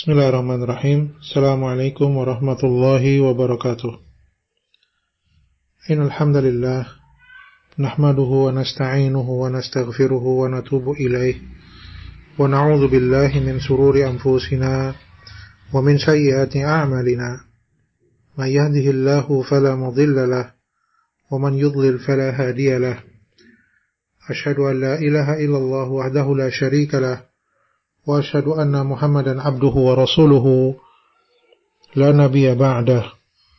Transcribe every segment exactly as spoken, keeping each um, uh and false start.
Bismillahirrahmanirrahim. Assalamualaikum warahmatullahi wabarakatuh. Innal hamdalillah nahmaduhu wa nasta'inuhu wa nastaghfiruhu wa natubu ilaih wa na'udzu billahi min shururi anfusina wa min sayyiati a'malina. May yahdihillahu fala mudilla lahu wa man yudlil fala hadiya lahu. Asyhadu an la ilaha illallah wahdahu la syarika lahu wa asyhadu anna Muhammadan abduhu wa rasuluhu la nabiyya ba'dah.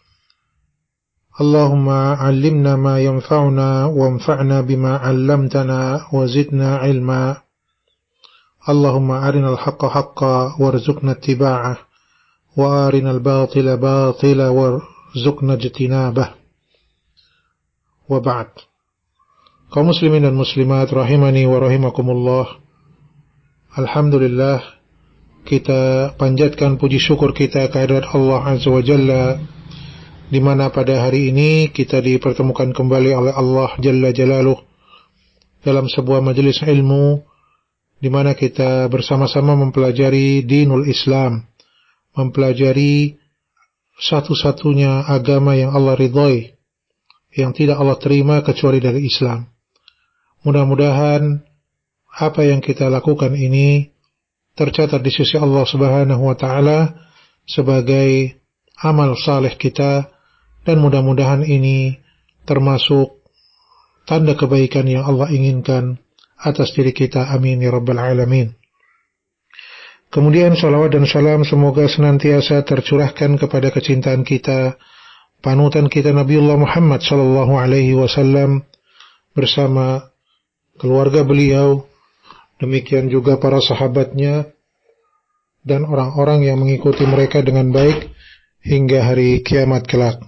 Allahumma 'allimna ma yanfa'una wanfa'na bima 'allamtana wa zidna 'ilma. Allahumma arinal haqqa haqqan warzuqna ittiba'ah wa arinal batila batila warzuqna ijtinabah. Wa ba'd. Kaum muslimin dan muslimat rahimani wa rahimakumullah. Alhamdulillah, kita panjatkan puji syukur kita kehadirat Allah Azza wa Jalla, di mana pada hari ini kita dipertemukan kembali oleh Allah Jalla Jalaluh dalam sebuah majelis ilmu, di mana kita bersama-sama mempelajari dinul Islam, mempelajari satu-satunya agama yang Allah ridhai, yang tidak Allah terima kecuali dari Islam. Mudah-mudahan apa yang kita lakukan ini tercatat di sisi Allah Subhanahu wa taala sebagai amal saleh kita, dan mudah-mudahan ini termasuk tanda kebaikan yang Allah inginkan atas diri kita. Amin ya rabbal alamin. Kemudian salawat dan salam semoga senantiasa tercurahkan kepada kecintaan kita, panutan kita Nabiullah Muhammad sallallahu alaihi wasallam bersama keluarga beliau, demikian juga para sahabatnya dan orang-orang yang mengikuti mereka dengan baik hingga hari kiamat kelak.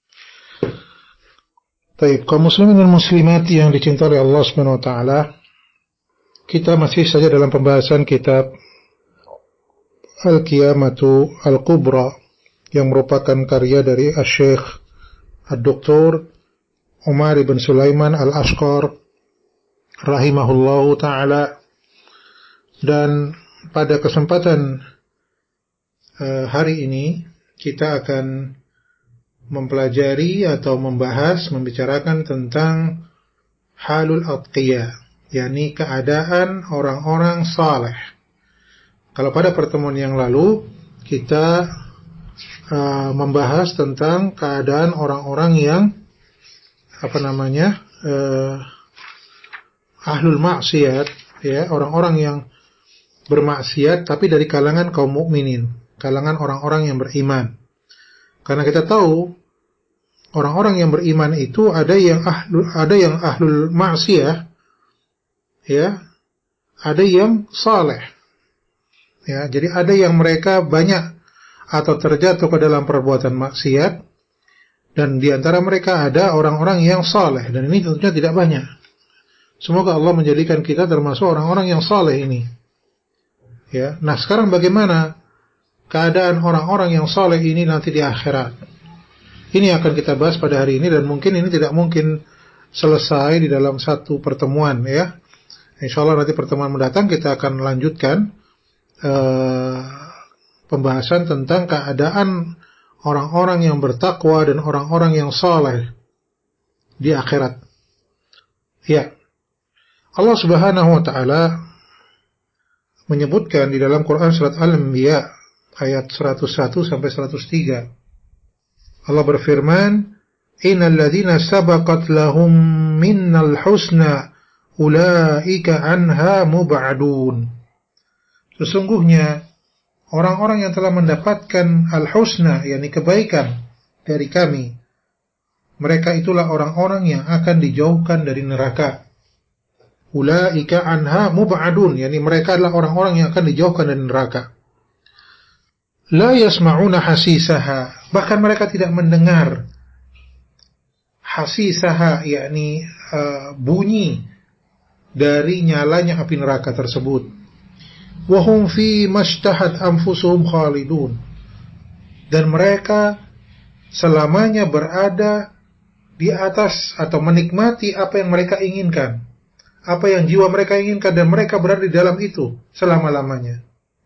Baik, kaum muslimin dan muslimat yang dicintai oleh Allah Subhanahu wa taala, kita masih saja dalam pembahasan kitab Al-Qiyamatu Al-Kubra yang merupakan karya dari Asy-Syaikh Ad-Doktor Umar bin Sulaiman Al-Ashqar rahimahullahu taala. Dan pada kesempatan uh, hari ini kita akan mempelajari atau membahas, membicarakan tentang halul atqiyah, yakni keadaan orang-orang saleh. Kalau pada pertemuan yang lalu kita uh, membahas tentang keadaan orang-orang yang apa namanya uh, ahlul maksiat, ya, orang-orang yang bermaksiat tapi dari kalangan kaum mukminin, kalangan orang-orang yang beriman. Karena kita tahu orang-orang yang beriman itu ada yang ahlul, ada yang ahlul maksiyah, ya, ada yang saleh, ya. Jadi ada yang mereka banyak atau terjatuh ke dalam perbuatan maksiat, dan di antara mereka ada orang-orang yang saleh, dan ini tentunya tidak banyak. Semoga Allah menjadikan kita termasuk orang-orang yang saleh ini. Ya, nah sekarang bagaimana keadaan orang-orang yang saleh ini nanti di akhirat? Ini akan kita bahas pada hari ini, dan mungkin ini tidak mungkin selesai di dalam satu pertemuan, ya. Insyaallah nanti pertemuan mendatang kita akan lanjutkan uh, pembahasan tentang keadaan orang-orang yang bertakwa dan orang-orang yang saleh di akhirat. Ya. Allah Subhanahu wa taala menyebutkan di dalam Quran surat Al-Anbiya ayat seratus satu sampai seratus tiga. Allah berfirman, "Innal ladzina sabaqat lahum minnal husna ulaika anha mub'adun." Sesungguhnya orang-orang yang telah mendapatkan al-husna, yakni kebaikan dari kami, mereka itulah orang-orang yang akan dijauhkan dari neraka. Ulaika anha mub'adun, yakni mereka adalah orang-orang yang akan dijauhkan dari neraka. La yasma'una hasisaha, bahkan mereka tidak mendengar hasisaha, yakni uh, bunyi dari nyalanya api neraka tersebut. Wa hum fi mashtahat anfusuhum khalidun, dan mereka selamanya berada di atas atau menikmati apa yang mereka inginkan, apa yang jiwa mereka inginkan, dan mereka berada di dalam itu selama-lamanya.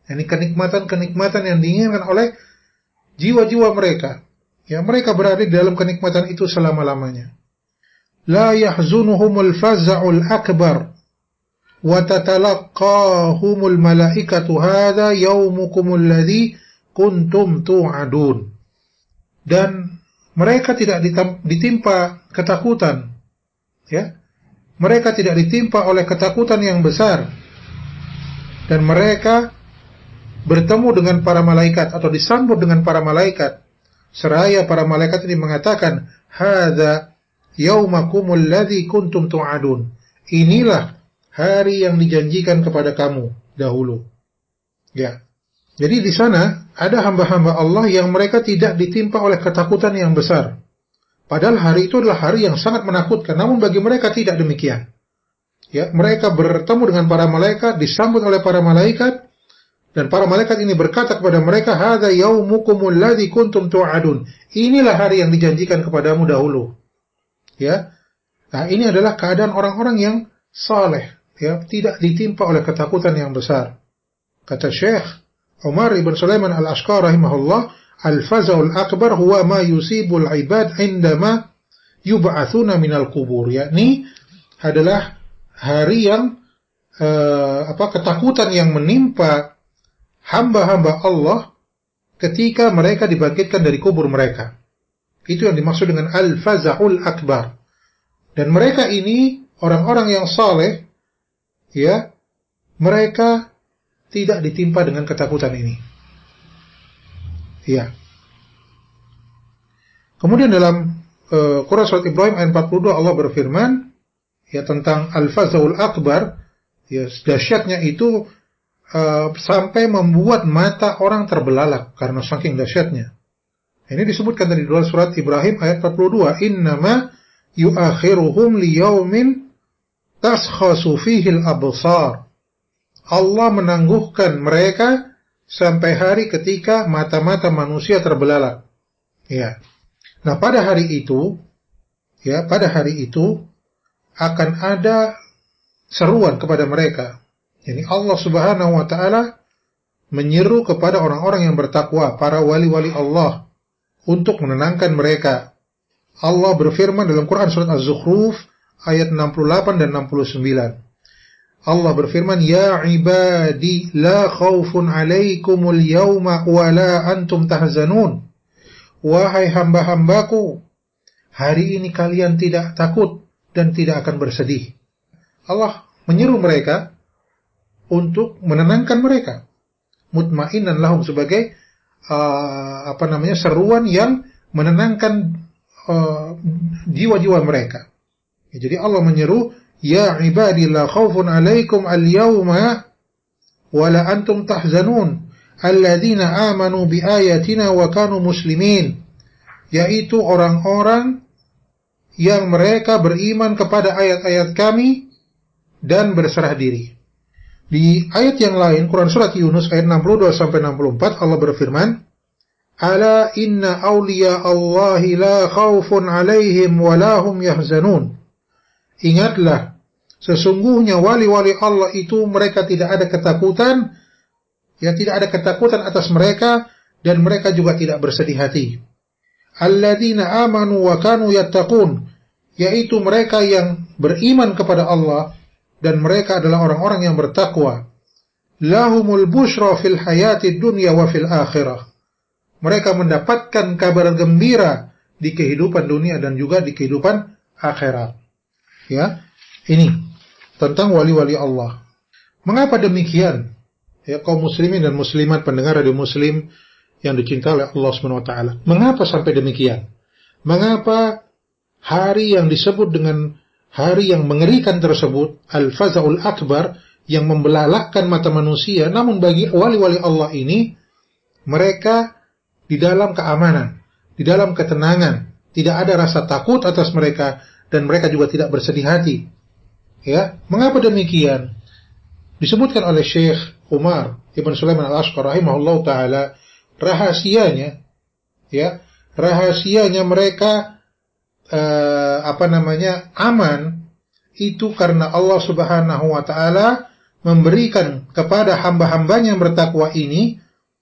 Ini kenikmatan-kenikmatan yang diinginkan oleh jiwa-jiwa mereka. Ya, mereka berada di dalam kenikmatan itu selama-lamanya. La yahzunuhumul faza'ul akbar wa tatalaqahumul malaikatu hadha yaumukumul ladzi kuntum tu'adun. Dan mereka tidak ditimpa ketakutan. Ya. Mereka tidak ditimpa oleh ketakutan yang besar. Dan mereka bertemu dengan para malaikat atau disambut dengan para malaikat. Seraya para malaikat ini mengatakan, "Hadza yaumakumul ladzi kuntum tu'adun." Inilah hari yang dijanjikan kepada kamu dahulu. Ya. Jadi di sana ada hamba-hamba Allah yang mereka tidak ditimpa oleh ketakutan yang besar. Padahal hari itu adalah hari yang sangat menakutkan, namun bagi mereka tidak demikian. Ya, mereka bertemu dengan para malaikat, disambut oleh para malaikat. Dan para malaikat ini berkata kepada mereka, "Hadza yaumukumul ladzi kuntum tu'adun." Inilah hari yang dijanjikan kepadamu dahulu. Ya. Nah, ini adalah keadaan orang-orang yang saleh, ya, tidak ditimpa oleh ketakutan yang besar. Kata Syekh Umar ibn Sulaiman al-Ashqar rahimahullah, "Al-faza'ul akbar huwa ma yusibul ibad indama yub'atsuna minal qubur." Yakni adalah hari yang uh, apa ketakutan yang menimpa hamba-hamba Allah ketika mereka dibangkitkan dari kubur mereka. Itu yang dimaksud dengan al-faza'ul akbar. Dan mereka ini orang-orang yang saleh, ya, mereka tidak ditimpa dengan ketakutan ini. Ya. Kemudian dalam uh, Quran surat Ibrahim ayat empat puluh dua Allah berfirman, ya, tentang al-faza'ul akbar, ya, dahsyatnya itu Uh, sampai membuat mata orang terbelalak karena saking dahsyatnya. Ini disebutkan dari dalam surat Ibrahim ayat empat puluh dua, "Innama yu'akhiruhum liyaumin taskhasu fihi al-absar." Allah menangguhkan mereka sampai hari ketika mata-mata manusia terbelalak. Ya. Nah, pada hari itu, ya, pada hari itu akan ada seruan kepada mereka. Jadi Allah Subhanahu wa taala menyeru kepada orang-orang yang bertakwa, para wali-wali Allah, untuk menenangkan mereka. Allah berfirman dalam Quran surat Az-Zukhruf ayat enam puluh delapan dan enam puluh sembilan. Allah berfirman, "Ya ibadi la khaufun 'alaikumul yauma wa la antum tahzanun." Wahai hamba-hambaku, hari ini kalian tidak takut dan tidak akan bersedih. Allah menyeru mereka untuk menenangkan mereka, mutmainan lahum, sebagai uh, apa namanya seruan yang menenangkan uh, jiwa-jiwa mereka. Ya, jadi Allah menyeru, "Ya ibadi la khaufun 'alaikum al-yawma wa la antum tahzanun alladzina amanu bi ayatina wa kanu muslimin." Yaitu orang-orang yang mereka beriman kepada ayat-ayat kami dan berserah diri. Di ayat yang lain, Quran surat Yunus ayat enam puluh dua sampai enam puluh empat, Allah berfirman, "Ala inna awliya Allahi la khawfun 'alaihim wa la hum yahzanun." Ingatlah, sesungguhnya wali-wali Allah itu mereka tidak ada ketakutan, ya, tidak ada ketakutan atas mereka, dan mereka juga tidak bersedih hati. Alladzina amanu wa kanu yattaqun, yaitu mereka yang beriman kepada Allah dan mereka adalah orang-orang yang bertakwa. Lahumul busyra fil hayatid dunya wa fil akhirah. Mereka mendapatkan kabar gembira di kehidupan dunia dan juga di kehidupan akhirat. Ya, ini tentang wali-wali Allah. Mengapa demikian? Ya, kaum muslimin dan muslimat pendengar radio Muslim yang dicintai oleh Allah Subhanahu wa taala. Mengapa sampai demikian? Mengapa hari yang disebut dengan hari yang mengerikan tersebut, al-faza'ul akbar, yang membelalakkan mata manusia, namun bagi wali-wali Allah ini, mereka di dalam keamanan, di dalam ketenangan, tidak ada rasa takut atas mereka, dan mereka juga tidak bersedih hati. Ya, mengapa demikian? Disebutkan oleh Syekh Umar ibn Sulaiman al-Ashqar rahimahullah ta'ala, rahasianya, ya, rahasianya mereka Uh, apa namanya aman itu karena Allah Subhanahu wa taala memberikan kepada hamba-hambanya yang bertakwa ini,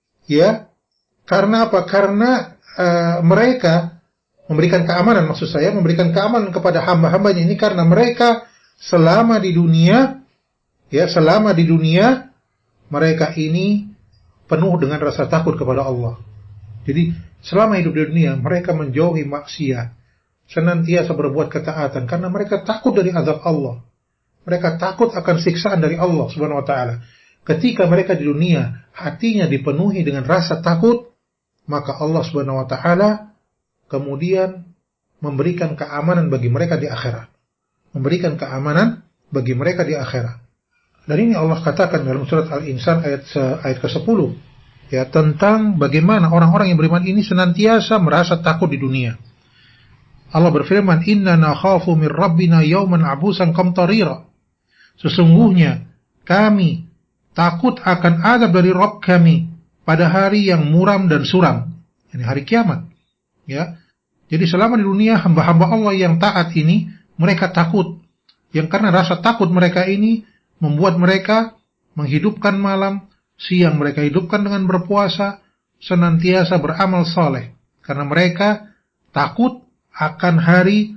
ya, karena apa? Karena uh, mereka memberikan keamanan, maksud saya memberikan keamanan kepada hamba-hambanya ini karena mereka selama di dunia, ya, selama di dunia mereka ini penuh dengan rasa takut kepada Allah. Jadi selama hidup di dunia mereka menjauhi maksiat, senantiasa berbuat ketaatan karena mereka takut dari azab Allah. Mereka takut akan siksaan dari Allah Subhanahu wa taala. Ketika mereka di dunia hatinya dipenuhi dengan rasa takut, maka Allah Subhanahu wa taala kemudian memberikan keamanan bagi mereka di akhirat. Memberikan keamanan bagi mereka di akhirat. Dan ini Allah katakan dalam surat Al-Insan ayat ayat kesepuluh, ya, tentang bagaimana orang-orang yang beriman ini senantiasa merasa takut di dunia. Allah berfirman, "Inna nakhafu min rabbina yawman abusan qamtarira." Sesungguhnya kami takut akan azab dari Rabb kami pada hari yang muram dan suram, ini hari kiamat. Ya. Jadi selama di dunia hamba-hamba Allah yang taat ini mereka takut. Yang karena rasa takut mereka ini membuat mereka menghidupkan malam, siang mereka hidupkan dengan berpuasa, senantiasa beramal saleh karena mereka takut akan hari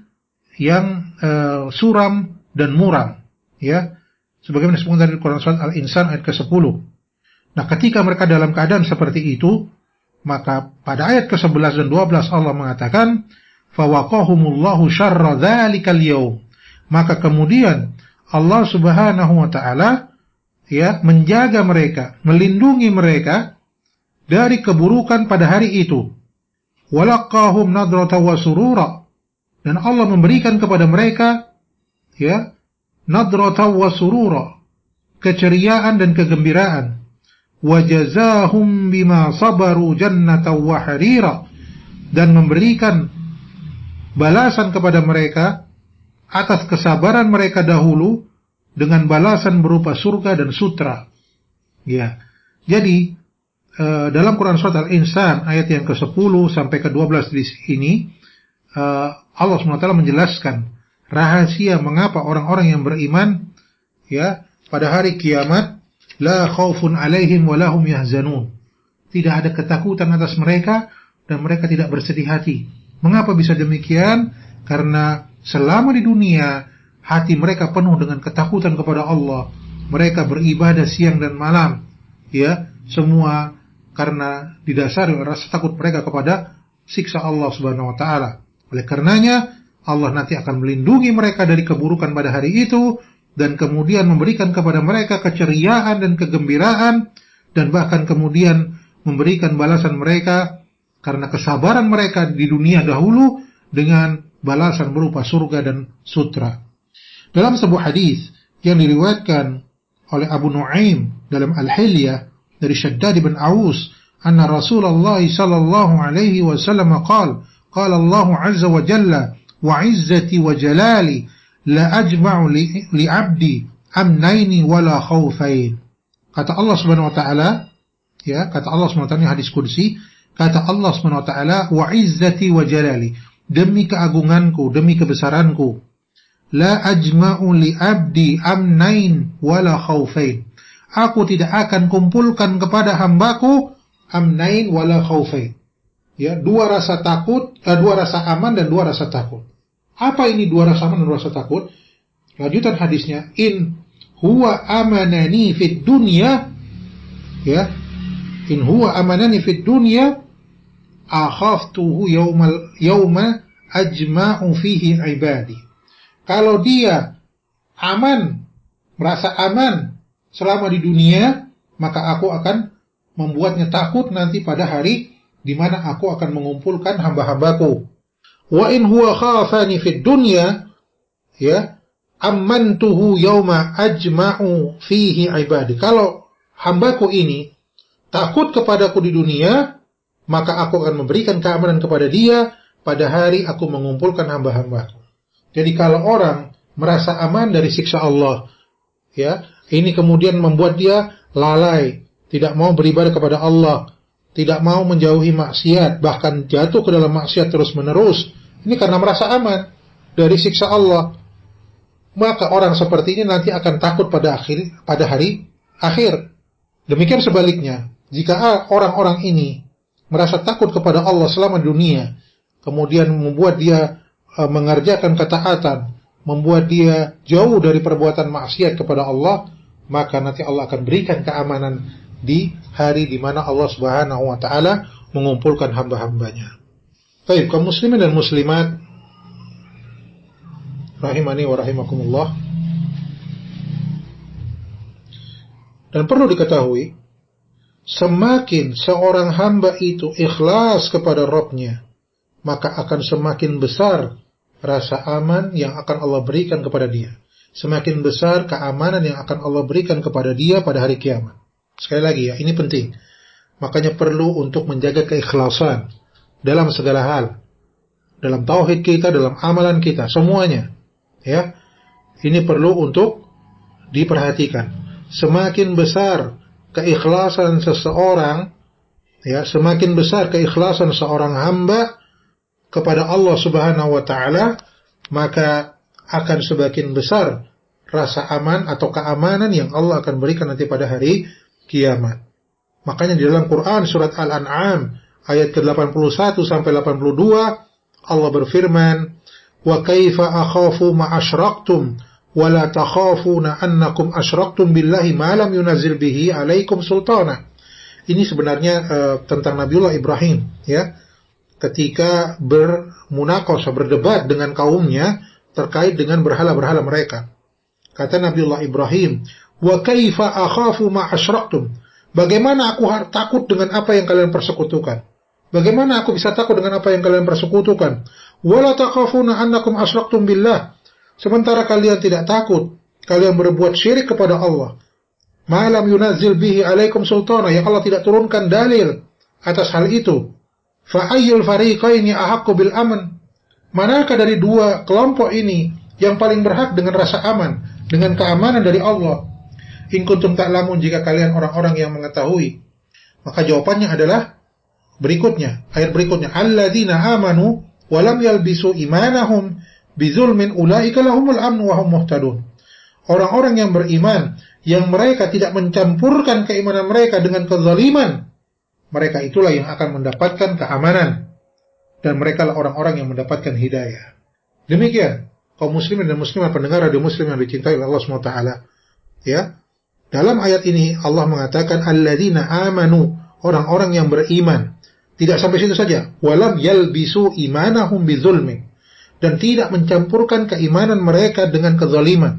yang uh, suram dan muram, ya. Sebagaimana disebutkan dari Quran surat Al-Insan ayat kesepuluh. Nah, ketika mereka dalam keadaan seperti itu, maka pada ayat kesebelas dan dua belas Allah mengatakan, "Fawaqahumullahu syarra dzalikal yaum." Maka kemudian Allah Subhanahu wa taala, ya, menjaga mereka, melindungi mereka dari keburukan pada hari itu. Walaqahum nadrata wa surura. Dan Allah memberikan kepada mereka, ya, nadrata wa surura, keceriaan dan kegembiraan. Wa jazahum bima sabaru jannatan wa harira. Dan memberikan balasan kepada mereka atas kesabaran mereka dahulu dengan balasan berupa surga dan sutra. Ya. Jadi uh, dalam Quran surat Al-Insan ayat yang kesepuluh sampai ke dua belas di sini uh, Allah subhanahu wa taala menjelaskan rahasia mengapa orang-orang yang beriman, ya, pada hari kiamat la khaufun alaihim wa lahum yahzanun. Tidak ada ketakutan atas mereka dan mereka tidak bersedih hati. Mengapa bisa demikian? Karena selama di dunia hati mereka penuh dengan ketakutan kepada Allah. Mereka beribadah siang dan malam, ya, semua karena didasari oleh rasa takut mereka kepada siksa Allah Subhanahu wa taala. Oleh karenanya Allah nanti akan melindungi mereka dari keburukan pada hari itu dan kemudian memberikan kepada mereka keceriaan dan kegembiraan dan bahkan kemudian memberikan balasan mereka karena kesabaran mereka di dunia dahulu dengan balasan berupa surga dan sutra. Dalam sebuah hadis yang diriwayatkan oleh Abu Nuaim dalam Al-Hilyah dari Shaddad bin Aus, anna Rasulullah sallallahu alaihi wasallam qala, qala Allah azza wa jalla, wa izzati wa jalali la ajma'u li, li 'abdi amnaini wala khawfain. Kata Allah Subhanahu wa taala, ya, kata Allah Subhanahu wa taala, hadis qudsi, kata Allah Subhanahu wa taala, wa izzati wa jalali, demi keagunganku, demi kebesaranku, la ajma'u li 'abdi amnain wala khawfain. Aku tidak akan kumpulkan kepada hambaku amnain wala khawfain. Ya, dua rasa takut, eh, dua rasa aman dan dua rasa takut. Apa ini dua rasa aman dan dua rasa takut? Lanjutan hadisnya, in huwa amanani fid dunya, ya, in huwa amanani fid dunya akhaftuhu yawmal yawma ajma'u fihi ibadi. Kalau dia aman, merasa aman selama di dunia, maka aku akan membuatnya takut nanti pada hari di mana aku akan mengumpulkan hamba-hambaku. Wa in huwa khafani fid dunya, ya, amantuhu yawma ajma'u fihi ibadi. Kalau hambaku ini takut kepadaku di dunia, maka aku akan memberikan keamanan kepada dia pada hari aku mengumpulkan hamba-hambaku. Jadi kalau orang merasa aman dari siksa Allah, ya, ini kemudian membuat dia lalai, tidak mau beribadah kepada Allah, tidak mau menjauhi maksiat, bahkan jatuh ke dalam maksiat terus-menerus. Ini karena merasa aman dari siksa Allah. maka orang seperti ini nanti akan takut pada akhir pada hari akhir. Demikian sebaliknya, jika orang-orang ini merasa takut kepada Allah selama dunia, kemudian membuat dia e, mengerjakan ketaatan, membuat dia jauh dari perbuatan maksiat kepada Allah, maka nanti Allah akan berikan keamanan di hari di mana Allah Subhanahu wa taala mengumpulkan hamba-hambanya. Baik, kaum muslimin dan muslimat rahimani wa rahimakumullah. Dan perlu diketahui, semakin seorang hamba itu ikhlas kepada Rabb-Nya, maka akan semakin besar rasa aman yang akan Allah berikan kepada dia. Semakin besar keamanan yang akan Allah berikan kepada dia pada hari kiamat. Sekali lagi ya, ini penting. Makanya perlu untuk menjaga keikhlasan dalam segala hal. Dalam tauhid kita, dalam amalan kita, semuanya. Ya, ini perlu untuk diperhatikan. Semakin besar keikhlasan seseorang, ya, semakin besar keikhlasan seorang hamba kepada Allah Subhanahu wa taala, maka akan semakin besar rasa aman atau keamanan yang Allah akan berikan nanti pada hari kiamat. Makanya di dalam Quran surat Al-An'am ayat ke delapan puluh satu sampai delapan puluh dua Allah berfirman, wa kaifa akhafu ma asyraktum wa la takhafuna annakum asyraktum billahi ma lam yunazil bihi alaikum sultana. Ini sebenarnya uh, tentang Nabiullah Ibrahim, ya, ketika bermunaqashah, berdebat dengan kaumnya terkait dengan berhala-berhala mereka. Kata Nabiullah Ibrahim, wa kaifa akhafu ma asyraktum, bagaimana aku takut dengan apa yang kalian persekutukan? Bagaimana aku bisa takut dengan apa yang kalian persekutukan? Wala takhafuna annakum asyraktum billah, sementara kalian tidak takut kalian berbuat syirik kepada Allah. Ma lam yunazzil bihi alaikum sultana, yang Allah tidak turunkan dalil atas hal itu. Fa ayyul fariqaini ahaqqu bil aman, manakah dari dua kelompok ini yang paling berhak dengan rasa aman, dengan keamanan dari Allah? In kuntum ta'lamun, jika kalian orang-orang yang mengetahui. Maka jawabannya adalah berikutnya, ayat berikutnya, alladzina amanu wa lam yalbisu imanahum bizulmin ulaika lahumul amnu wa hum muhtadun. Orang-orang yang beriman yang mereka tidak mencampurkan keimanan mereka dengan kezaliman, mereka itulah yang akan mendapatkan keamanan, dan mereka lah orang-orang yang mendapatkan hidayah. Demikian kaum muslimin dan muslimat pendengar radio Muslim yang dicintai oleh Allah subhanahu wa taala, ya. Dalam ayat ini Allah mengatakan alladzina amanu, orang-orang yang beriman. Tidak sampai situ saja, walam yalbisu imanahum bizulmin, dan tidak mencampurkan keimanan mereka dengan kezaliman.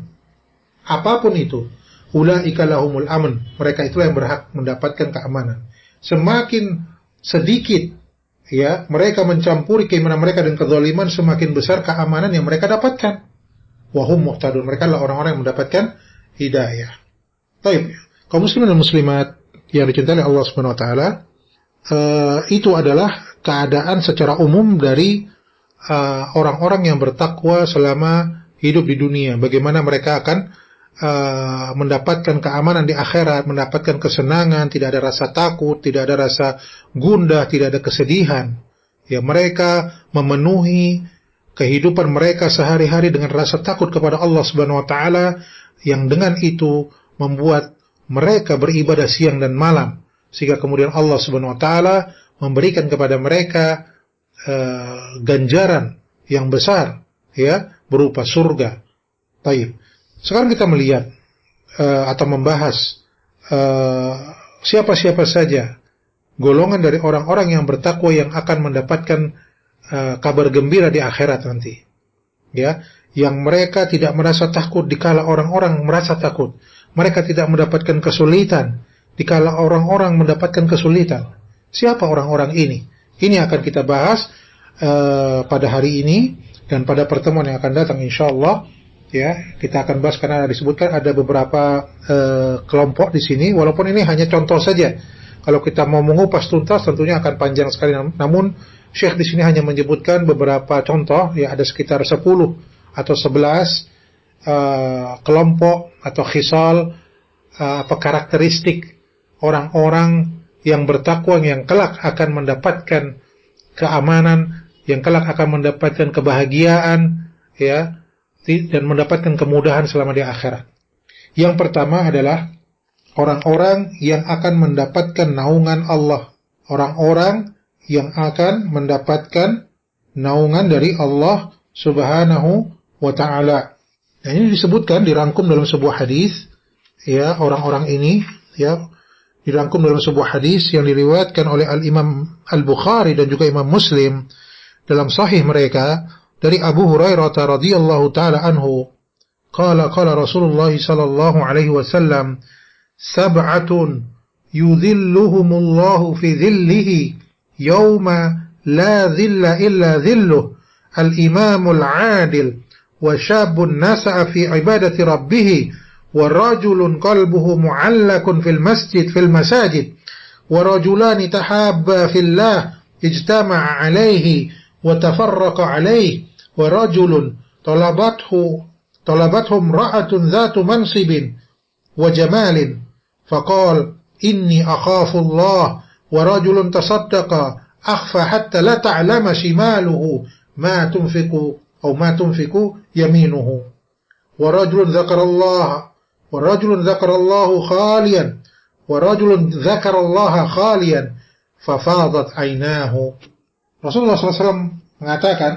Apapun itu, ulaika lahumul aman, mereka itulah yang berhak mendapatkan keamanan. Semakin sedikit, ya, mereka mencampuri keimanan mereka dengan kezaliman, semakin besar keamanan yang mereka dapatkan. Wahum muhtadun, mereka adalah orang-orang yang mendapatkan hidayah. Baik, kaum muslimin dan muslimat yang dicintai Allah Subhanahu wa taala, uh, itu adalah keadaan secara umum dari uh, orang-orang yang bertakwa selama hidup di dunia. Bagaimana mereka akan uh, mendapatkan keamanan di akhirat, mendapatkan kesenangan, tidak ada rasa takut, tidak ada rasa gundah, tidak ada kesedihan. Ya, mereka memenuhi kehidupan mereka sehari-hari dengan rasa takut kepada Allah Subhanahu wa taala, yang dengan itu membuat mereka beribadah siang dan malam, sehingga kemudian Allah Subhanahu wa taala memberikan kepada mereka uh, ganjaran yang besar, ya, berupa surga. Baik. Sekarang kita melihat uh, atau membahas uh, siapa-siapa saja golongan dari orang-orang yang bertakwa yang akan mendapatkan uh, kabar gembira di akhirat nanti. Ya, yang mereka tidak merasa takut dikala orang-orang merasa takut. Mereka tidak mendapatkan kesulitan dikala orang-orang mendapatkan kesulitan. Siapa orang-orang ini? Ini akan kita bahas uh, pada hari ini dan pada pertemuan yang akan datang insyaallah. Ya, kita akan bahas karena disebutkan ada beberapa uh, kelompok di sini. Walaupun ini hanya contoh saja. Kalau kita mau mengupas tuntas tentunya akan panjang sekali. Namun Syekh di sini hanya menyebutkan beberapa contoh. Ya, ada sekitar sepuluh atau sebelas uh, kelompok atau khisal, uh, apa karakteristik orang-orang yang bertakwa yang kelak akan mendapatkan keamanan, yang kelak akan mendapatkan kebahagiaan, ya, dan mendapatkan kemudahan selama di akhirat. Yang pertama adalah orang-orang yang akan mendapatkan naungan Allah. Orang-orang yang akan mendapatkan naungan dari Allah Subhanahu wa ta'ala. Nah, ini disebutkan, dirangkum dalam sebuah hadis, ya, orang-orang ini, ya, dirangkum dalam sebuah hadis yang diriwayatkan oleh Al-Imam Al-Bukhari dan juga Imam Muslim dalam sahih mereka dari Abu Hurairah radhiyallahu taala anhu, qala qala Rasulullah sallallahu alaihi wasallam, sab'atun yudhilluhumullahu fi dhillihi yawma la dhilla illa dhilluh, al-imamul 'adil wa syabun nasa'a fi ibadati rabbih wa rajulun qalbuhu mu'allakun fil masjid fil masajid wa rajulani tahabba fillah ijtama'a alayhi wa tafarraqa alayhi wa rajulun talabathu talabathum ra'atun dhatu mansibin wa jamalin faqala inni akhafu Allah wa rajulun tasaddaqa akhfa hatta la ta'lama shimaluhu ma tunfiqu aw ma tunfiqu yaminuhu wa rajulun dzakara Allah wa rajulun dzakara Allah khaliyan wa rajulun dzakara Allah khaliyan fafadat aynahu. Rasulullah shallallahu alaihi wasallam mengatakan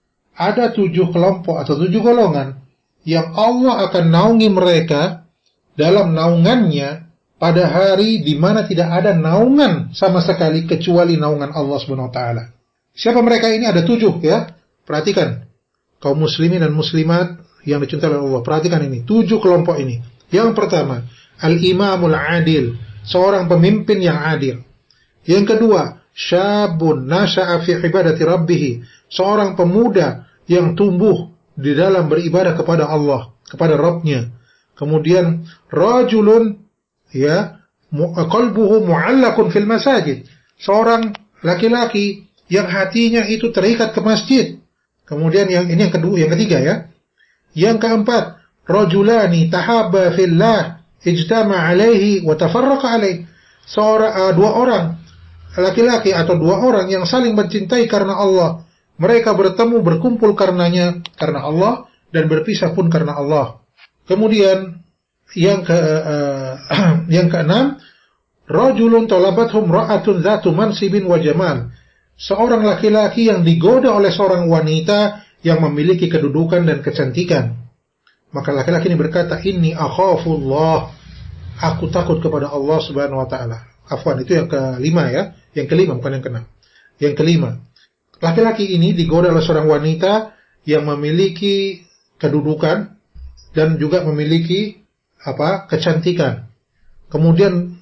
ada tujuh kelompok atau tujuh golongan yang Allah akan naungi mereka dalam naungannya pada hari di mana tidak ada naungan sama sekali kecuali naungan Allah Subhanahu wa taala. Siapa mereka ini? Ada tujuh, ya. Perhatikan, kaum muslimin dan muslimat yang dicintai oleh Allah. Perhatikan ini, tujuh kelompok ini. Yang pertama, al-imamul adil, seorang pemimpin yang adil. Yang kedua, syabun nasha'a fi ibadati rabbih, seorang pemuda yang tumbuh di dalam beribadah kepada Allah, kepada Rabbnya. Kemudian rajulun, ya, qalbuhu mu'allakun fil masajid, seorang laki-laki yang hatinya itu terikat ke masjid. Kemudian yang ini yang kedua, yang ketiga, ya. Yang keempat, rajulani tahabba fillah ijtama alaihi wa tafarraqa alaihi, seorang uh, dua orang laki-laki atau dua orang yang saling mencintai karena Allah. Mereka bertemu, berkumpul karenanya, karena Allah, dan berpisah pun karena Allah. Kemudian yang ke uh, yang keenam, rajulun talabathum ra'atun dzatu mansibin wa jamal, seorang laki-laki yang digoda oleh seorang wanita yang memiliki kedudukan dan kecantikan. Maka laki-laki ini berkata, inni akhafullah, aku takut kepada Allah Subhanahu wa taala. Afwan, itu yang kelima, ya. Yang kelima, bukan yang keenam. Yang kelima, laki-laki ini digoda oleh seorang wanita yang memiliki kedudukan dan juga memiliki apa? Kecantikan. Kemudian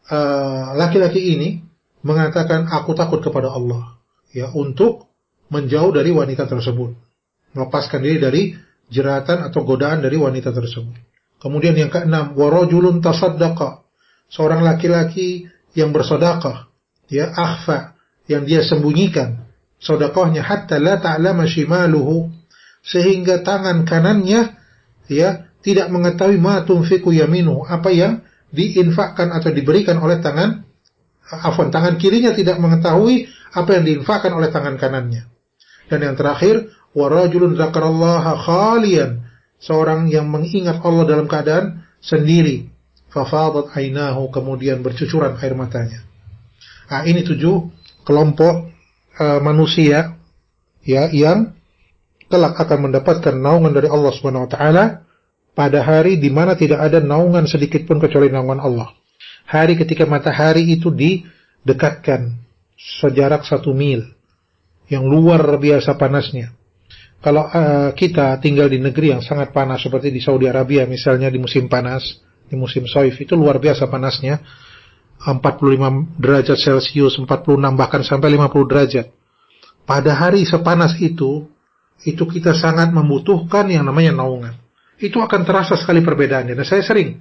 uh, laki-laki ini mengatakan, aku takut kepada Allah, ya, untuk menjauh dari wanita tersebut, melepaskan diri dari jeratan atau godaan dari wanita tersebut. Kemudian yang keenam, warajulun tasaddaqa, seorang laki-laki yang bersedekah, ya, akhfa, yang dia sembunyikan sedekahnya, hatta la ta'lama shimaluhu, sehingga tangan kanannya, ya, tidak mengetahui ma tunfiqu yaminuhu, apa yang diinfakkan atau diberikan oleh tangan Afwan, tangan kirinya tidak mengetahui apa yang diinfakkan oleh tangan kanannya. Dan yang terakhir, warajulun dzakarallaha khaliyan, seorang yang mengingat Allah dalam keadaan sendiri. Fafadat ainahu, kemudian bercucuran air matanya. Nah, ini tujuh kelompok uh, manusia, ya, yang kelak akan mendapatkan naungan dari Allah Subhanahu wa taala pada hari di mana tidak ada naungan sedikit pun kecuali naungan Allah. Hari ketika matahari itu didekatkan sejarak satu mil, yang luar biasa panasnya. Kalau uh, kita tinggal di negeri yang sangat panas seperti di Saudi Arabia misalnya, di musim panas, di musim Shaif, itu luar biasa panasnya, empat puluh lima derajat Celcius, empat puluh enam bahkan sampai lima puluh derajat. Pada hari sepanas itu, itu kita sangat membutuhkan yang namanya naungan. Itu akan terasa sekali perbedaannya. Dan saya sering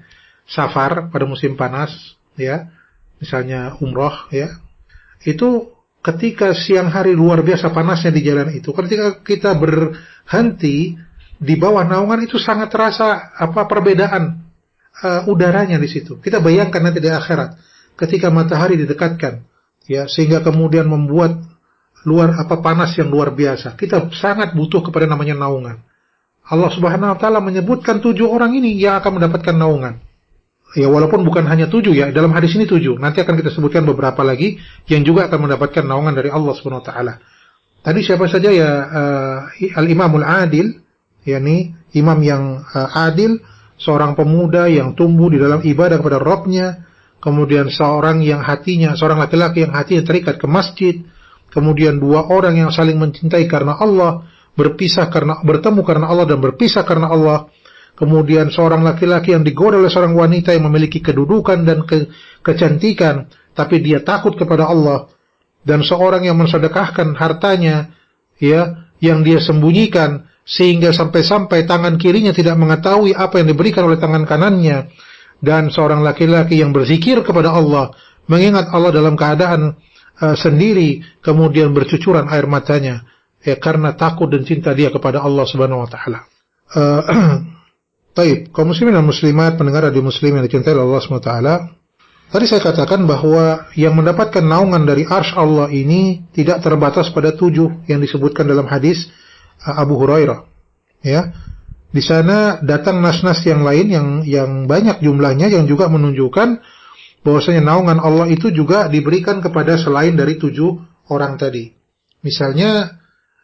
safar pada musim panas, ya, misalnya umroh, ya, itu ketika siang hari luar biasa panasnya di jalan itu, ketika kita berhenti di bawah naungan itu sangat terasa apa perbedaan uh, udaranya di situ. Kita bayangkan nanti di akhirat ketika matahari didekatkan, ya, sehingga kemudian membuat luar apa panas yang luar biasa. Kita sangat butuh kepada namanya naungan. Allah Subhanahu wa taala menyebutkan tujuh orang ini yang akan mendapatkan naungan. Ya, walaupun bukan hanya tujuh ya, dalam hadis ini tujuh. Nanti akan kita sebutkan beberapa lagi yang juga akan mendapatkan naungan dari Allah Subhanahu wa taala. Tadi siapa saja ya, uh, Al-Imamul Adil, yakni imam yang uh, adil, seorang pemuda yang tumbuh di dalam ibadah kepada Rabb-nya, kemudian seorang yang hatinya, seorang laki-laki yang hatinya terikat ke masjid, kemudian dua orang yang saling mencintai karena Allah, berpisah karena bertemu karena Allah dan berpisah karena Allah. Kemudian seorang laki-laki yang digoda oleh seorang wanita yang memiliki kedudukan dan ke, kecantikan, tapi dia takut kepada Allah. Dan seorang yang mensedekahkan hartanya, ya, yang dia sembunyikan sehingga sampai-sampai tangan kirinya tidak mengetahui apa yang diberikan oleh tangan kanannya. Dan seorang laki-laki yang berzikir kepada Allah, mengingat Allah dalam keadaan uh, sendiri, kemudian bercucuran air matanya, ya, karena takut dan cinta dia kepada Allah Subhanahu wa taala. Uh, Taib, kaum muslimin dan muslimat, pendengar radio muslim yang dicintai oleh Allah Subhanahu wa taala. Tadi saya katakan bahwa yang mendapatkan naungan dari arsy Allah ini tidak terbatas pada tujuh yang disebutkan dalam hadis uh, Abu Hurairah. Ya, di sana datang nas-nas yang lain yang yang banyak jumlahnya yang juga menunjukkan bahwasanya naungan Allah itu juga diberikan kepada selain dari tujuh orang tadi. Misalnya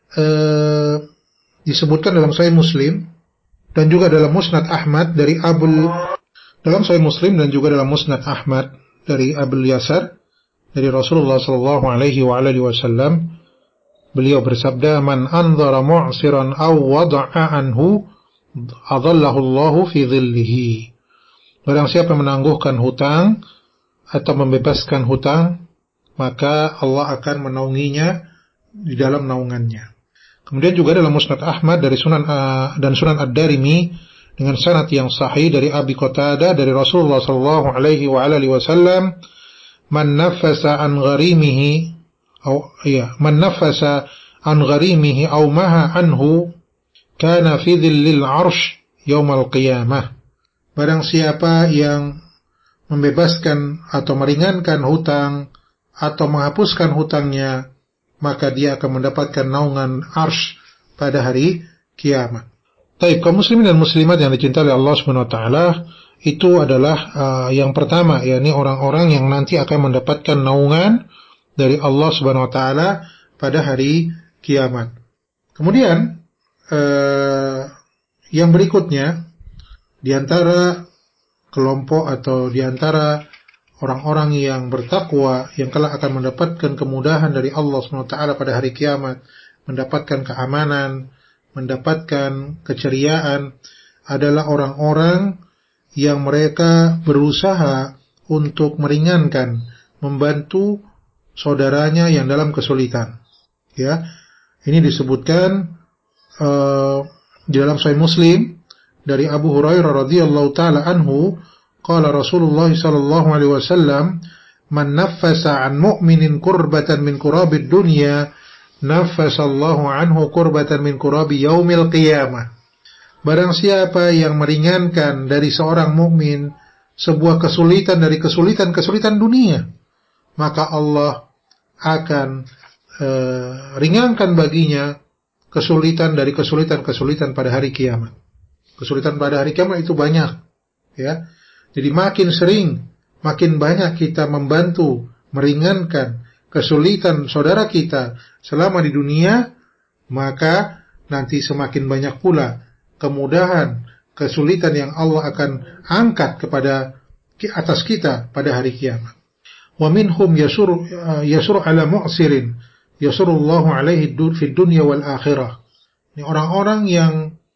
eh, disebutkan dalam Sahih Muslim dan juga dalam Musnad Ahmad dari Abul dalam Sahih Muslim dan juga dalam Musnad Ahmad dari Abul Yasar dari Rasulullah sallallahu alaihi wa alihi wasallam, beliau bersabda, "Man anzara mu'siran aw wada'a anhu adallahu Allahu fi dhillihi." Barang siapa menangguhkan hutang atau membebaskan hutang, maka Allah akan menaunginya di dalam naungannya. Kemudian juga dalam Musnad Ahmad dari Sunan uh, dan Sunan Ad-Darimi dengan sanad yang sahih dari Abi Qatadah dari Rasulullah sallallahu alaihi wa alihi wasallam, "Man nafasa an gharimihi aw ya, man nafasa an gharimihi aw maha anhu kana fi dhillil 'arsy yaumal qiyamah." Barang siapa yang membebaskan atau meringankan hutang atau menghapuskan hutangnya, maka dia akan mendapatkan naungan arsy pada hari kiamat. Taib, kaum muslimin dan muslimat yang dicintai oleh Allah Subhanahu wa taala, itu adalah uh, yang pertama, yakni orang-orang yang nanti akan mendapatkan naungan dari Allah Subhanahu wa taala pada hari kiamat. Kemudian uh, yang berikutnya, di antara kelompok atau di antara orang-orang yang bertakwa yang kelak akan mendapatkan kemudahan dari Allah subhanahu wa taala pada hari kiamat, mendapatkan keamanan, mendapatkan keceriaan, adalah orang-orang yang mereka berusaha untuk meringankan, membantu saudaranya yang dalam kesulitan. Ya, ini disebutkan uh, di dalam Sahih Muslim dari Abu Hurairah radhiyallahu taala anhu, qala Rasulullah sallallahu alaihi wasallam, "Man naffasa 'an mu'minin kurbatan min kurabid dunya, naffasallahu anhu kurbatan min kurabi yaumil qiyamah." Barang siapa yang meringankan dari seorang mukmin sebuah kesulitan dari kesulitan-kesulitan dunia, maka Allah akan uh, ringankan baginya kesulitan dari kesulitan-kesulitan pada hari kiamat. Kesulitan pada hari kiamat itu banyak, ya. Jadi makin sering, makin banyak kita membantu meringankan kesulitan saudara kita selama di dunia, maka nanti semakin banyak pula kemudahan, kesulitan yang Allah akan angkat kepada atas kita pada hari kiamat. Wa minhum yasur yasur ala mu'sirin yasurullahu alaihi fid dunya wal akhirah. Ini orang-orang yang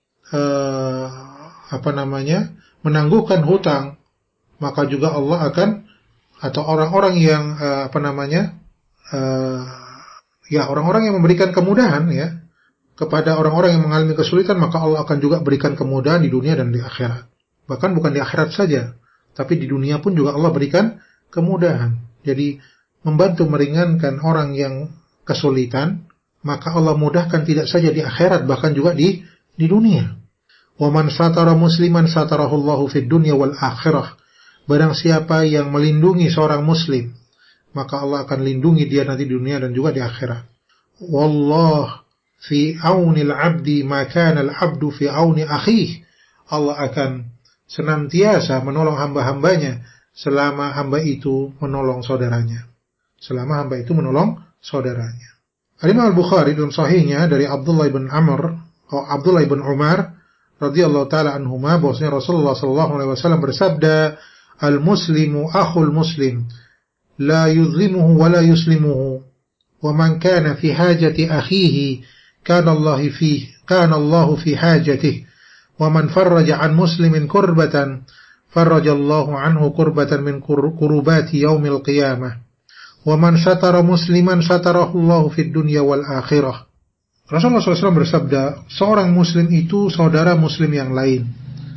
uh, apa namanya? menangguhkan hutang, maka juga Allah akan, atau orang-orang yang uh, apa namanya? Uh, ya orang-orang yang memberikan kemudahan ya kepada orang-orang yang mengalami kesulitan, maka Allah akan juga berikan kemudahan di dunia dan di akhirat. Bahkan bukan di akhirat saja, tapi di dunia pun juga Allah berikan kemudahan. Jadi membantu meringankan orang yang kesulitan, maka Allah mudahkan tidak saja di akhirat, bahkan juga di di dunia. Wa man satara musliman satarahullahu fid dunya wal akhirah. Barang siapa yang melindungi seorang muslim, maka Allah akan lindungi dia nanti di dunia dan juga di akhirat. Wallah fi aunil abdi ma kana al-abdu fi auni akhih. Allah akan senantiasa menolong hamba-hambanya selama hamba itu menolong saudaranya. Selama hamba itu menolong saudaranya. Al-Imam Al-Bukhari dalam sahihnya dari Abdullah bin Amr atau Abdullah bin Umar radhiyallahu taala anhuma bahwasanya Rasulullah sallallahu alaihi wasallam bersabda, "Al-muslimu akhul muslim, la yuzlimuhu wa la yuslimuhu, wa man kana fi hajati akhihi kana Allah fi kana Allah fi hajatihi, wa man farraja an muslimin kurbatan farrajallahu anhu kurbatan min kurubati yaumil qiyamah. Wa man satara musliman satarahu Allah fid dunya wal akhirah." Rasulullah shallallahu alaihi wasallam bersabda, seorang muslim itu saudara muslim yang lain.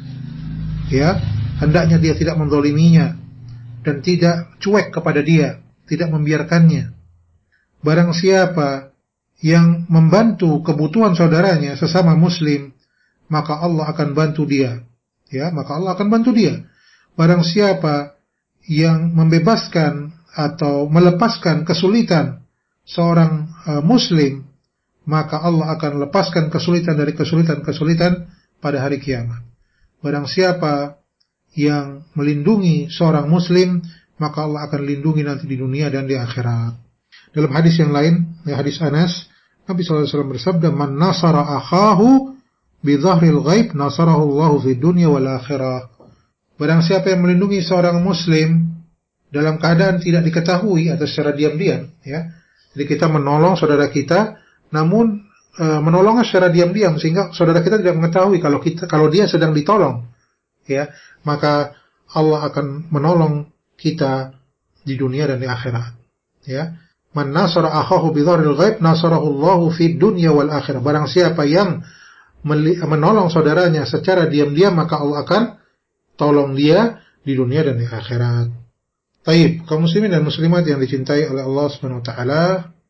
Ya, hendaknya dia tidak menzaliminya dan tidak cuek kepada dia, tidak membiarkannya. Barang siapa yang membantu kebutuhan saudaranya sesama muslim, maka Allah akan bantu dia. Ya, maka Allah akan bantu dia. Barang siapa yang membebaskan atau melepaskan kesulitan seorang uh, muslim, maka Allah akan lepaskan kesulitan dari kesulitan-kesulitan pada hari kiamat. Barang siapa yang melindungi seorang muslim, maka Allah akan lindungi nanti di dunia dan di akhirat. Dalam hadis yang lain, ya hadis Anas, Nabi sallallahu alaihi wasallam bersabda, "Man nasara akhahu bi dhahril ghaib, nasarahu Allahu fid dunya wal akhirah." Barang siapa yang melindungi seorang muslim dalam keadaan tidak diketahui atau secara diam-diam, ya. Jadi kita menolong saudara kita, namun e, menolongnya secara diam-diam sehingga saudara kita tidak mengetahui kalau kita kalau dia sedang ditolong, ya, maka Allah akan menolong kita di dunia dan di akhirat, ya. Man nasara akhahu bi dharril ghaib nasarahu Allahu fid dunya wal akhirah. Barang siapa yang menolong saudaranya secara diam-diam, maka Allah akan tolong dia di dunia dan di akhirat. Taib, kaum muslimin dan muslimat yang dicintai oleh Allah Subhanahu wa taala,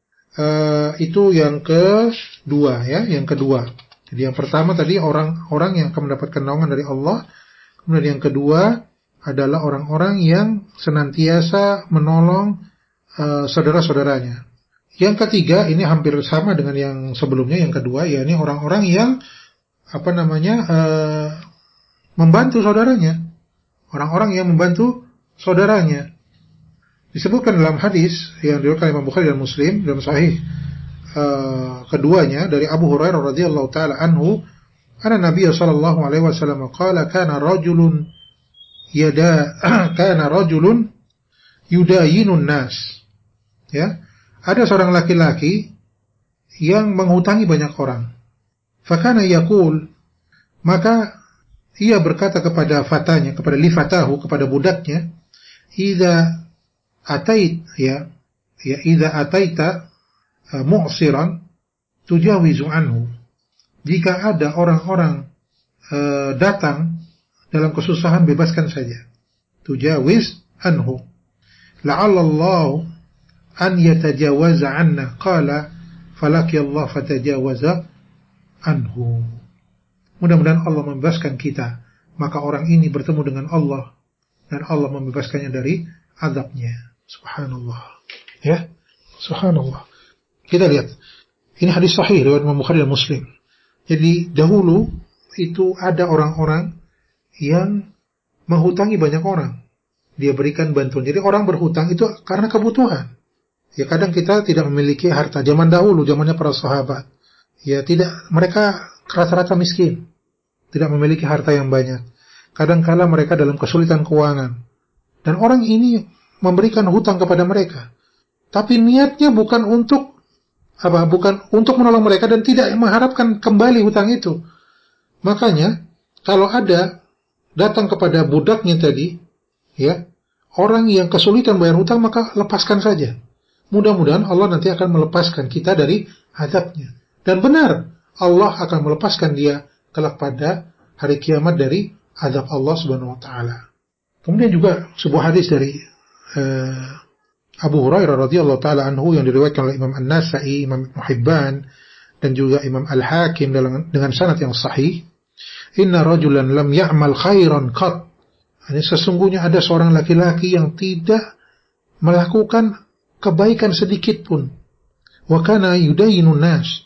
Uh, itu yang kedua, ya, yang kedua. Jadi yang pertama tadi orang-orang yang akan mendapatkan naungan dari Allah. Kemudian yang kedua adalah orang-orang yang senantiasa menolong uh, saudara-saudaranya. Yang ketiga ini hampir sama dengan yang sebelumnya, yang kedua, yakni orang-orang yang apa namanya uh, membantu saudaranya. Orang-orang yang membantu saudaranya. Disebutkan dalam hadis yang diriwayatkan Imam Bukhari dan Muslim dalam sahih uh, keduanya dari Abu Hurairah radhiyallahu taala anhu, anna Nabi sallallahu alaihi wasallam qala kana rajulun yada kana rajulun yudayinun nas. Ya, ada seorang laki-laki yang menghutangi banyak orang. Fakana yaqul, maka ia berkata kepada fatanya, kepada lifatahu, kepada budaknya, idza atait ya ya idza ataita uh, mu'siran tujawizu anhu. Jika ada orang-orang uh, datang dalam kesusahan, bebaskan saja. Tujawiz anhu. La'alla Allah an yatajawaza anna, qala falaki Allah fatajawaza anhu. Mudah-mudahan Allah membebaskan kita, maka orang ini bertemu dengan Allah dan Allah membebaskannya dari azabnya. Subhanallah. Ya, subhanallah. Kita lihat, ini hadis sahih riwayat Imam Bukhari dan Muslim. Jadi dahulu itu ada orang-orang yang menghutangi banyak orang. Dia berikan bantuan. Jadi orang berhutang itu karena kebutuhan. Ya, kadang kita tidak memiliki harta. Zaman dahulu, zamannya para sahabat, ya tidak, mereka rata-rata miskin, tidak memiliki harta yang banyak. Kadang-kala mereka dalam kesulitan keuangan, dan orang ini memberikan hutang kepada mereka, tapi niatnya bukan untuk apa? Bukan untuk menolong mereka dan tidak mengharapkan kembali hutang itu. Makanya kalau ada datang kepada budaknya tadi, ya, orang yang kesulitan bayar hutang, maka lepaskan saja. Mudah-mudahan Allah nanti akan melepaskan kita dari azabnya. Dan benar, Allah akan melepaskan dia kelak pada hari kiamat dari azab Allah Subhanahu wa taala. Kemudian juga sebuah hadis dari Uh, Abu Hurairah radhiyallahu taala anhu yang diriwayatkan oleh Imam An-Nasa'i, Imam Ibnu Hibban dan juga Imam Al-Hakim dengan, dengan sanad yang sahih, inna rajulan lam ya'mal khairan qat. Ini sesungguhnya ada seorang laki-laki yang tidak melakukan kebaikan sedikit pun. Wa kana yudayinun nas,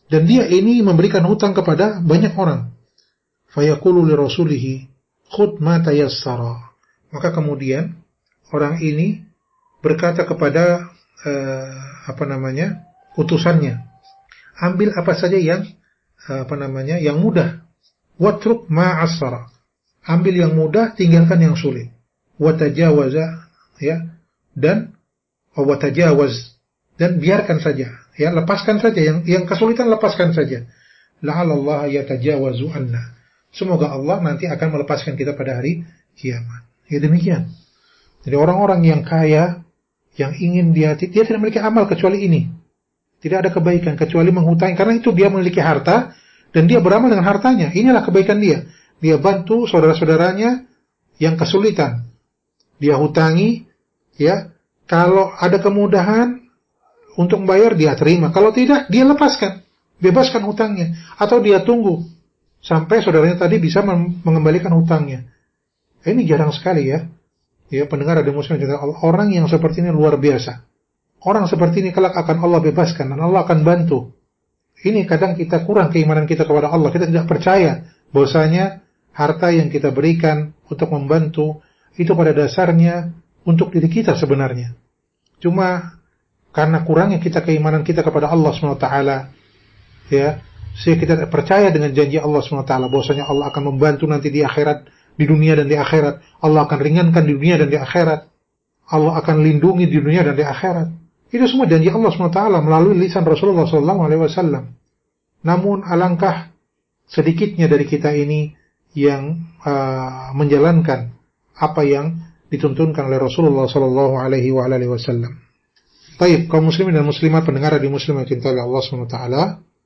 dan dia ini memberikan hutang kepada banyak orang. Fayaqulu li rasulihi khudh ma tayassara. Maka kemudian orang ini berkata kepada uh, apa namanya? utusannya, ambil apa saja yang uh, apa namanya? yang mudah. Watruk ma asara. Ambil yang mudah, tinggalkan yang sulit. Watajawaza, ya, dan watajawaz, dan biarkan saja, ya, lepaskan saja yang yang kesulitan, lepaskan saja. La'allallaha yatajawazu anna. Semoga Allah nanti akan melepaskan kita pada hari kiamat. Ya demikian. Jadi orang-orang yang kaya, yang ingin dia dia tidak memiliki amal kecuali ini. Tidak ada kebaikan kecuali menghutangi, karena itu dia memiliki harta dan dia beramal dengan hartanya. Inilah kebaikan dia. Dia bantu saudara-saudaranya yang kesulitan. Dia hutangi, ya. Kalau ada kemudahan untuk membayar, dia terima. Kalau tidak, dia lepaskan, bebaskan hutangnya, atau dia tunggu sampai saudaranya tadi bisa mengembalikan hutangnya. Ini jarang sekali, ya. Ya, pendengar ada muslim, orang yang seperti ini luar biasa. Orang seperti ini kelak akan Allah bebaskan dan Allah akan bantu. Ini kadang kita kurang keimanan kita kepada Allah. Kita tidak percaya bahwasanya harta yang kita berikan untuk membantu itu pada dasarnya untuk diri kita sebenarnya. Cuma karena kurangnya kita keimanan kita kepada Allah subhanahu wa taala, ya, sehingga kita tidak percaya dengan janji Allah subhanahu wa taala bahwasanya Allah akan membantu nanti di akhirat, di dunia dan di akhirat. Allah akan ringankan di dunia dan di akhirat. Allah akan lindungi di dunia dan di akhirat. Itu semua janji Allah subhanahu wa taala melalui lisan Rasulullah sallallahu alaihi wasallam. Namun alangkah sedikitnya dari kita ini yang uh, menjalankan apa yang dituntunkan oleh Rasulullah sallallahu alaihi wasallam. Baik, kaum muslimin dan muslimat, pendengar di muslim yang cinta oleh Allah subhanahu wa taala,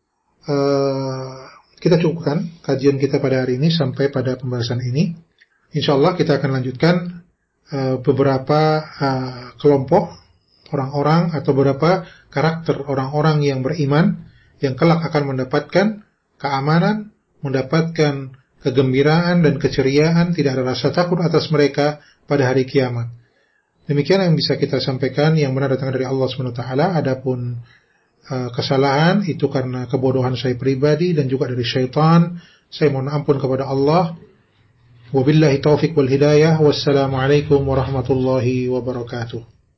uh, kita cukupkan kajian kita pada hari ini sampai pada pembahasan ini. Insyaallah kita akan lanjutkan uh, beberapa uh, kelompok orang-orang atau beberapa karakter orang-orang yang beriman yang kelak akan mendapatkan keamanan, mendapatkan kegembiraan dan keceriaan, tidak ada rasa takut atas mereka pada hari kiamat. Demikian yang bisa kita sampaikan, yang benar datang dari Allah subhanahu wa taala. Adapun uh, kesalahan itu karena kebodohan saya pribadi dan juga dari syaitan. Saya mohon ampun kepada Allah. Wabillahi taufiq wal hidayah. Wassalamualaikum warahmatullahi wabarakatuh.